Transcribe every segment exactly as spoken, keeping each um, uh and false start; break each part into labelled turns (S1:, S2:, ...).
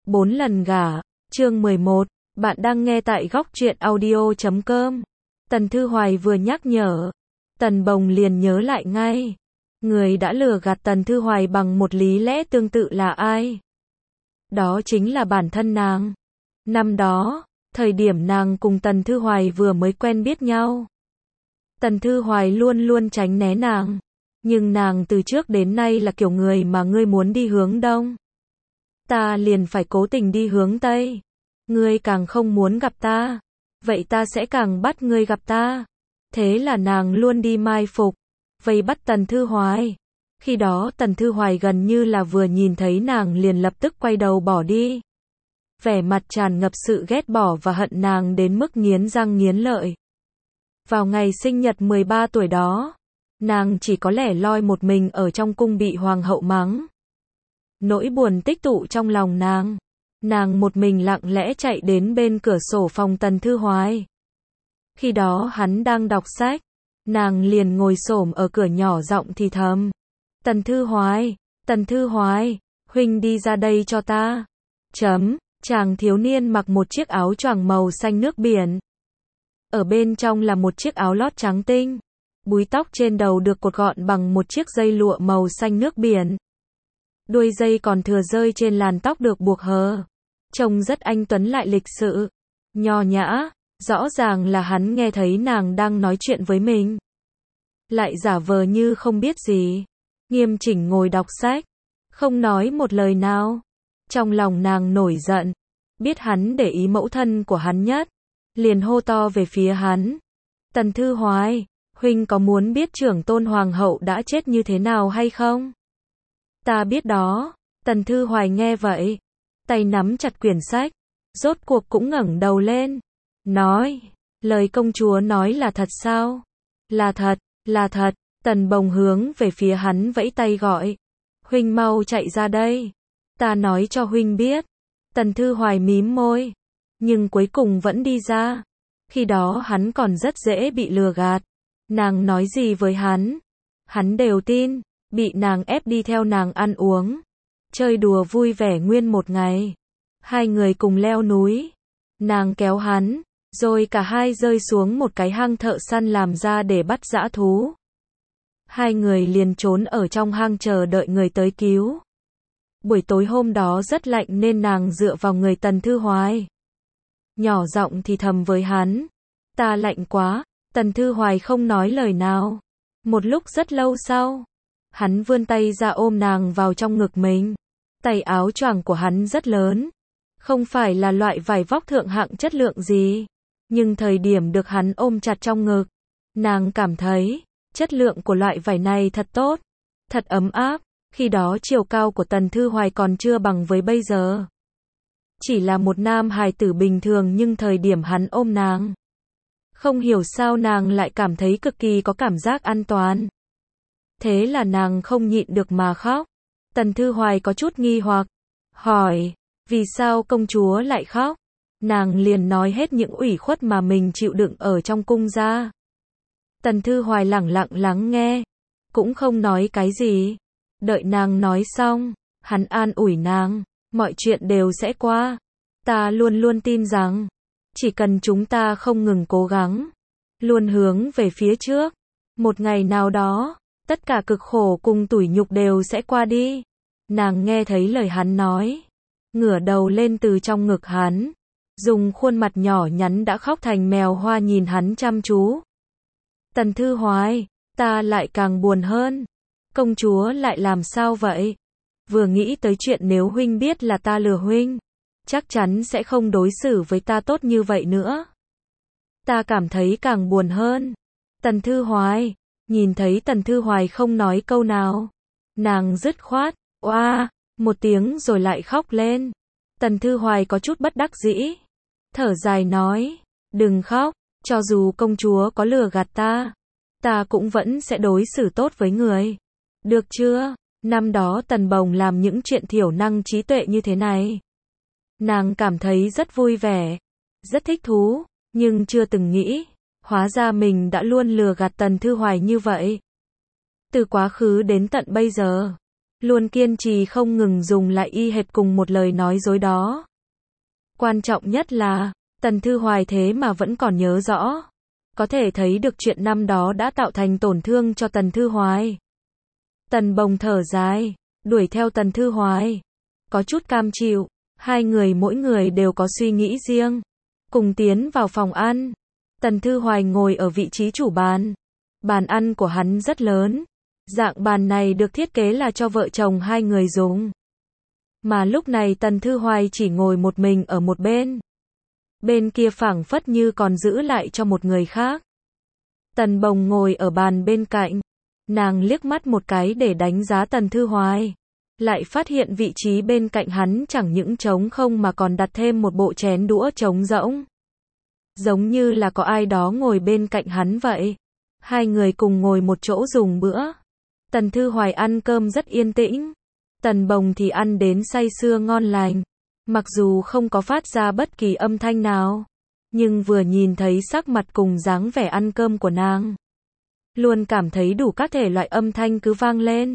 S1: Bốn lần gả, chương mười một, bạn đang nghe tại góc truyện audio chấm com. Tần Thư Hoài vừa nhắc nhở, Tần Bồng liền nhớ lại ngay. Người đã lừa gạt Tần Thư Hoài bằng một lý lẽ tương tự là ai? Đó chính là bản thân nàng. Năm đó, thời điểm nàng cùng Tần Thư Hoài vừa mới quen biết nhau, Tần Thư Hoài luôn luôn tránh né nàng. Nhưng nàng từ trước đến nay là kiểu người mà ngươi muốn đi hướng đông, ta liền phải cố tình đi hướng tây. Ngươi càng không muốn gặp ta, vậy ta sẽ càng bắt ngươi gặp ta. Thế là nàng luôn đi mai phục, vây bắt Tần Thư Hoài. Khi đó Tần Thư Hoài gần như là vừa nhìn thấy nàng liền lập tức quay đầu bỏ đi. Vẻ mặt tràn ngập sự ghét bỏ và hận nàng đến mức nghiến răng nghiến lợi. Vào ngày sinh nhật mười ba tuổi đó, nàng chỉ có lẻ loi một mình ở trong cung bị hoàng hậu mắng. Nỗi buồn tích tụ trong lòng nàng. Nàng một mình lặng lẽ chạy đến bên cửa sổ phòng Tần Thư Hoài. Khi đó hắn đang đọc sách, nàng liền ngồi xổm ở cửa nhỏ giọng thì thầm. Tần Thư Hoài, Tần Thư Hoài, huynh đi ra đây cho ta. Chấm, chàng thiếu niên mặc một chiếc áo choàng màu xanh nước biển. Ở bên trong là một chiếc áo lót trắng tinh. Búi tóc trên đầu được cột gọn bằng một chiếc dây lụa màu xanh nước biển. Đuôi dây còn thừa rơi trên làn tóc được buộc hờ. Trông rất anh tuấn lại lịch sự, nho nhã. Rõ ràng là hắn nghe thấy nàng đang nói chuyện với mình, lại giả vờ như không biết gì, nghiêm chỉnh ngồi đọc sách, không nói một lời nào. Trong lòng nàng nổi giận, biết hắn để ý mẫu thân của hắn nhất, liền hô to về phía hắn. Tần Thư Hoài, huynh có muốn biết trưởng tôn hoàng hậu đã chết như thế nào hay không? Ta biết đó. Tần Thư Hoài nghe vậy, tay nắm chặt quyển sách, rốt cuộc cũng ngẩng đầu lên, nói, lời công chúa nói là thật sao? Là thật, là thật. Tần Bồng hướng về phía hắn vẫy tay gọi, huynh mau chạy ra đây, ta nói cho huynh biết. Tần Thư Hoài mím môi, nhưng cuối cùng vẫn đi ra. Khi đó hắn còn rất dễ bị lừa gạt, nàng nói gì với hắn, hắn đều tin. Bị nàng ép đi theo nàng ăn uống, chơi đùa vui vẻ nguyên một ngày. Hai người cùng leo núi, nàng kéo hắn, rồi cả hai rơi xuống một cái hang thợ săn làm ra để bắt dã thú. Hai người liền trốn ở trong hang chờ đợi người tới cứu. Buổi tối hôm đó rất lạnh nên nàng dựa vào người Tần Thư Hoài, nhỏ giọng thì thầm với hắn, ta lạnh quá. Tần Thư Hoài không nói lời nào. Một lúc rất lâu sau, hắn vươn tay ra ôm nàng vào trong ngực mình. Tay áo choàng của hắn rất lớn, không phải là loại vải vóc thượng hạng chất lượng gì, nhưng thời điểm được hắn ôm chặt trong ngực, nàng cảm thấy chất lượng của loại vải này thật tốt, thật ấm áp. Khi đó chiều cao của Tần Thư Hoài còn chưa bằng với bây giờ, chỉ là một nam hài tử bình thường, nhưng thời điểm hắn ôm nàng, không hiểu sao nàng lại cảm thấy cực kỳ có cảm giác an toàn. Thế là nàng không nhịn được mà khóc. Tần Thư Hoài có chút nghi hoặc, hỏi, vì sao công chúa lại khóc? Nàng liền nói hết những ủy khuất mà mình chịu đựng ở trong cung ra. Tần Thư Hoài lẳng lặng lắng nghe, cũng không nói cái gì. Đợi nàng nói xong, hắn an ủi nàng, mọi chuyện đều sẽ qua. Ta luôn luôn tin rằng, chỉ cần chúng ta không ngừng cố gắng, luôn hướng về phía trước, một ngày nào đó, tất cả cực khổ cùng tủi nhục đều sẽ qua đi. Nàng nghe thấy lời hắn nói, ngửa đầu lên từ trong ngực hắn, dùng khuôn mặt nhỏ nhắn đã khóc thành mèo hoa nhìn hắn chăm chú. Tần Thư Hoài, ta lại càng buồn hơn. Công chúa lại làm sao vậy? Vừa nghĩ tới chuyện nếu huynh biết là ta lừa huynh, chắc chắn sẽ không đối xử với ta tốt như vậy nữa. Ta cảm thấy càng buồn hơn. Tần Thư Hoài, nhìn thấy Tần Thư Hoài không nói câu nào, nàng dứt khoát, oa, một tiếng rồi lại khóc lên. Tần Thư Hoài có chút bất đắc dĩ, thở dài nói, đừng khóc, cho dù công chúa có lừa gạt ta, ta cũng vẫn sẽ đối xử tốt với người. Được chưa? Năm đó Tần Bồng làm những chuyện thiểu năng trí tuệ như thế này, nàng cảm thấy rất vui vẻ, rất thích thú, nhưng chưa từng nghĩ, hóa ra mình đã luôn lừa gạt Tần Thư Hoài như vậy. Từ quá khứ đến tận bây giờ, luôn kiên trì không ngừng dùng lại y hệt cùng một lời nói dối đó. Quan trọng nhất là, Tần Thư Hoài thế mà vẫn còn nhớ rõ. Có thể thấy được chuyện năm đó đã tạo thành tổn thương cho Tần Thư Hoài. Tần Bồng thở dài, đuổi theo Tần Thư Hoài. Có chút cam chịu, hai người mỗi người đều có suy nghĩ riêng. Cùng tiến vào phòng ăn. Tần Thư Hoài ngồi ở vị trí chủ bàn. Bàn ăn của hắn rất lớn. Dạng bàn này được thiết kế là cho vợ chồng hai người dùng. Mà lúc này Tần Thư Hoài chỉ ngồi một mình ở một bên. Bên kia phảng phất như còn giữ lại cho một người khác. Tần Bồng ngồi ở bàn bên cạnh. Nàng liếc mắt một cái để đánh giá Tần Thư Hoài. Lại phát hiện vị trí bên cạnh hắn chẳng những trống không mà còn đặt thêm một bộ chén đũa trống rỗng. Giống như là có ai đó ngồi bên cạnh hắn vậy. Hai người cùng ngồi một chỗ dùng bữa. Tần Thư Hoài ăn cơm rất yên tĩnh. Tần Bồng thì ăn đến say sưa ngon lành. Mặc dù không có phát ra bất kỳ âm thanh nào. Nhưng vừa nhìn thấy sắc mặt cùng dáng vẻ ăn cơm của nàng. Luôn cảm thấy đủ các thể loại âm thanh cứ vang lên.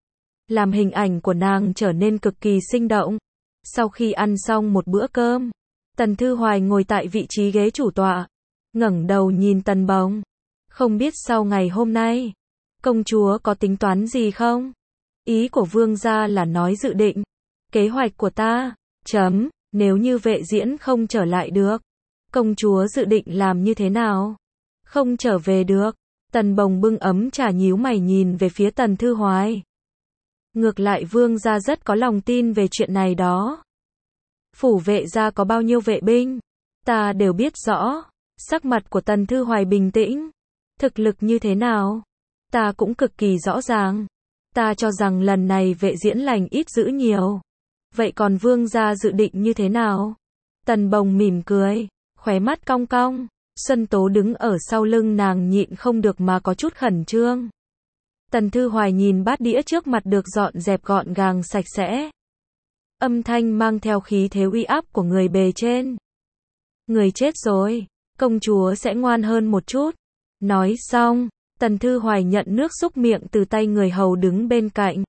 S1: Làm hình ảnh của nàng trở nên cực kỳ sinh động. Sau khi ăn xong một bữa cơm. Tần Thư Hoài ngồi tại vị trí ghế chủ tọa. ngẩng đầu nhìn Tần Bồng. Không biết sau ngày hôm nay. Công chúa có tính toán gì không? Ý của vương gia là nói dự định. Kế hoạch của ta. Chấm. Nếu như Vệ Diễn không trở lại được. Công chúa dự định làm như thế nào? Không trở về được. Tần Bồng bưng ấm trà nhíu mày nhìn về phía Tần Thư Hoài. Ngược lại vương gia rất có lòng tin về chuyện này đó. Phủ Vệ gia có bao nhiêu vệ binh? Ta đều biết rõ. Sắc mặt của Tần Thư Hoài bình tĩnh. Thực lực như thế nào? Ta cũng cực kỳ rõ ràng. Ta cho rằng lần này Vệ Diễn lành ít dữ nhiều. Vậy còn vương gia dự định như thế nào? Tần Bồng mỉm cười, khóe mắt cong cong. Xuân Tố đứng ở sau lưng nàng nhịn không được mà có chút khẩn trương. Tần Thư Hoài nhìn bát đĩa trước mặt được dọn dẹp gọn gàng sạch sẽ. Âm thanh mang theo khí thế uy áp của người bề trên. Người chết rồi, công chúa sẽ ngoan hơn một chút. Nói xong, Tần Thư Hoài nhận nước xúc miệng từ tay người hầu đứng bên cạnh.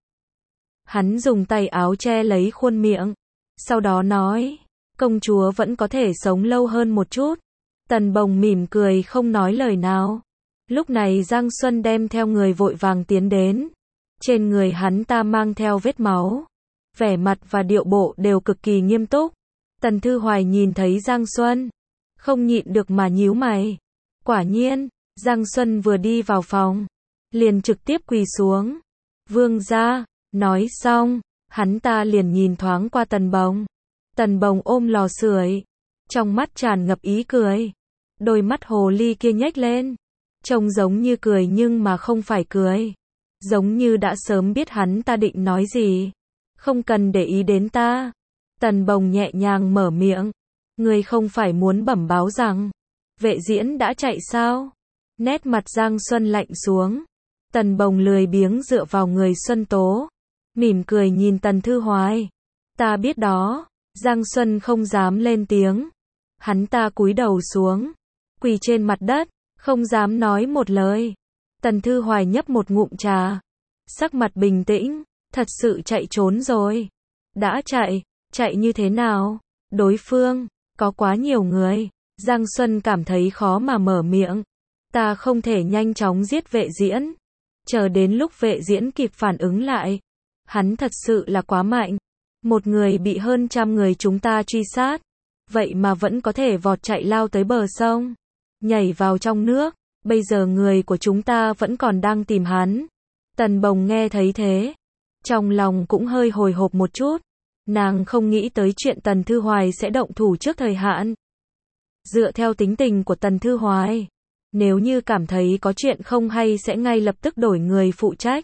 S1: Hắn dùng tay áo che lấy khuôn miệng. Sau đó nói, công chúa vẫn có thể sống lâu hơn một chút. Tần Bồng mỉm cười không nói lời nào. Lúc này Giang Xuân đem theo người vội vàng tiến đến. Trên người hắn ta mang theo vết máu. Vẻ mặt và điệu bộ đều cực kỳ nghiêm túc. Tần Thư Hoài nhìn thấy Giang Xuân. Không nhịn được mà nhíu mày. Quả nhiên, Giang Xuân vừa đi vào phòng. Liền trực tiếp quỳ xuống. Vương gia, nói xong, hắn ta liền nhìn thoáng qua Tần Bồng. Tần Bồng ôm lò sưởi. Trong mắt tràn ngập ý cười. Đôi mắt hồ ly kia nhếch lên. Trông giống như cười nhưng mà không phải cười. Giống như đã sớm biết hắn ta định nói gì. Không cần để ý đến ta. Tần Bồng nhẹ nhàng mở miệng. Ngươi không phải muốn bẩm báo rằng Vệ Diễn đã chạy sao? Nét mặt Giang Xuân lạnh xuống. Tần Bồng lười biếng dựa vào người Xuân Tố. Mỉm cười nhìn Tần Thư Hoài. Ta biết đó. Giang Xuân không dám lên tiếng. Hắn ta cúi đầu xuống. Quỳ trên mặt đất. Không dám nói một lời. Tần Thư Hoài nhấp một ngụm trà. Sắc mặt bình tĩnh. Thật sự chạy trốn rồi. Đã chạy. Chạy như thế nào? Đối phương. Có quá nhiều người. Giang Xuân cảm thấy khó mà mở miệng. Ta không thể nhanh chóng giết Vệ Diễn. Chờ đến lúc Vệ Diễn kịp phản ứng lại. Hắn thật sự là quá mạnh. Một người bị hơn trăm người chúng ta truy sát. Vậy mà vẫn có thể vọt chạy lao tới bờ sông. Nhảy vào trong nước. Bây giờ người của chúng ta vẫn còn đang tìm hắn. Tần Bồng nghe thấy thế. Trong lòng cũng hơi hồi hộp một chút. Nàng không nghĩ tới chuyện Tần Thư Hoài sẽ động thủ trước thời hạn. Dựa theo tính tình của Tần Thư Hoài. Nếu như cảm thấy có chuyện không hay sẽ ngay lập tức đổi người phụ trách.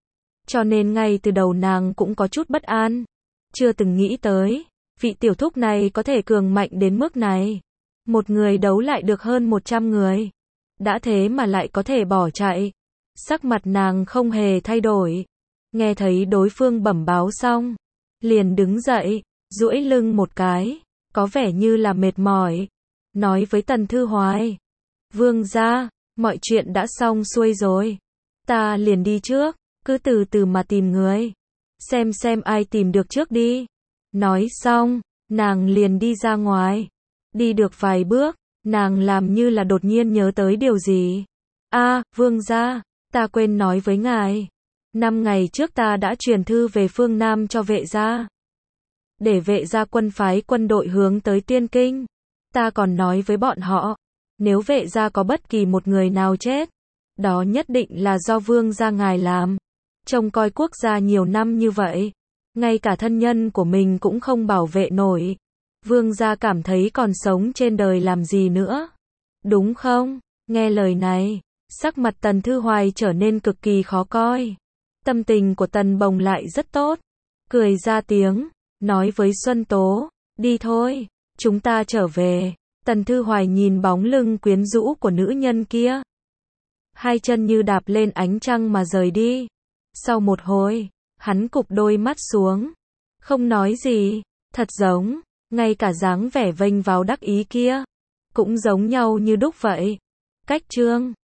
S1: Cho nên ngay từ đầu nàng cũng có chút bất an. Chưa từng nghĩ tới. Vị tiểu thúc này có thể cường mạnh đến mức này. Một người đấu lại được hơn một trăm người. Đã thế mà lại có thể bỏ chạy. Sắc mặt nàng không hề thay đổi. Nghe thấy đối phương bẩm báo xong. Liền đứng dậy. Duỗi lưng một cái. Có vẻ như là mệt mỏi. Nói với Tần Thư Hoài. Vương gia, mọi chuyện đã xong xuôi rồi. Ta liền đi trước. Cứ từ từ mà tìm người. xem xem ai tìm được trước đi. Nói xong, nàng liền đi ra ngoài. Đi được vài bước, nàng làm như là đột nhiên nhớ tới điều gì. A, vương gia, ta quên nói với ngài. Năm ngày trước ta đã truyền thư về phương Nam cho vệ gia. Để vệ gia quân phái quân đội hướng tới Tiên Kinh. Ta còn nói với bọn họ, nếu vệ gia có bất kỳ một người nào chết, đó nhất định là do vương gia ngài làm. Trông coi quốc gia nhiều năm như vậy, ngay cả thân nhân của mình cũng không bảo vệ nổi. Vương gia cảm thấy còn sống trên đời làm gì nữa. Đúng không? Nghe lời này, sắc mặt Tần Thư Hoài trở nên cực kỳ khó coi. Tâm tình của Tần Bồng lại rất tốt. Cười ra tiếng, nói với Xuân Tố, đi thôi, chúng ta trở về. Tần Thư Hoài nhìn bóng lưng quyến rũ của nữ nhân kia. Hai chân như đạp lên ánh trăng mà rời đi. Sau một hồi, hắn cụp đôi mắt xuống. Không nói gì, thật giống, ngay cả dáng vẻ vênh váo đắc ý kia, cũng giống nhau như đúc vậy. Cách chương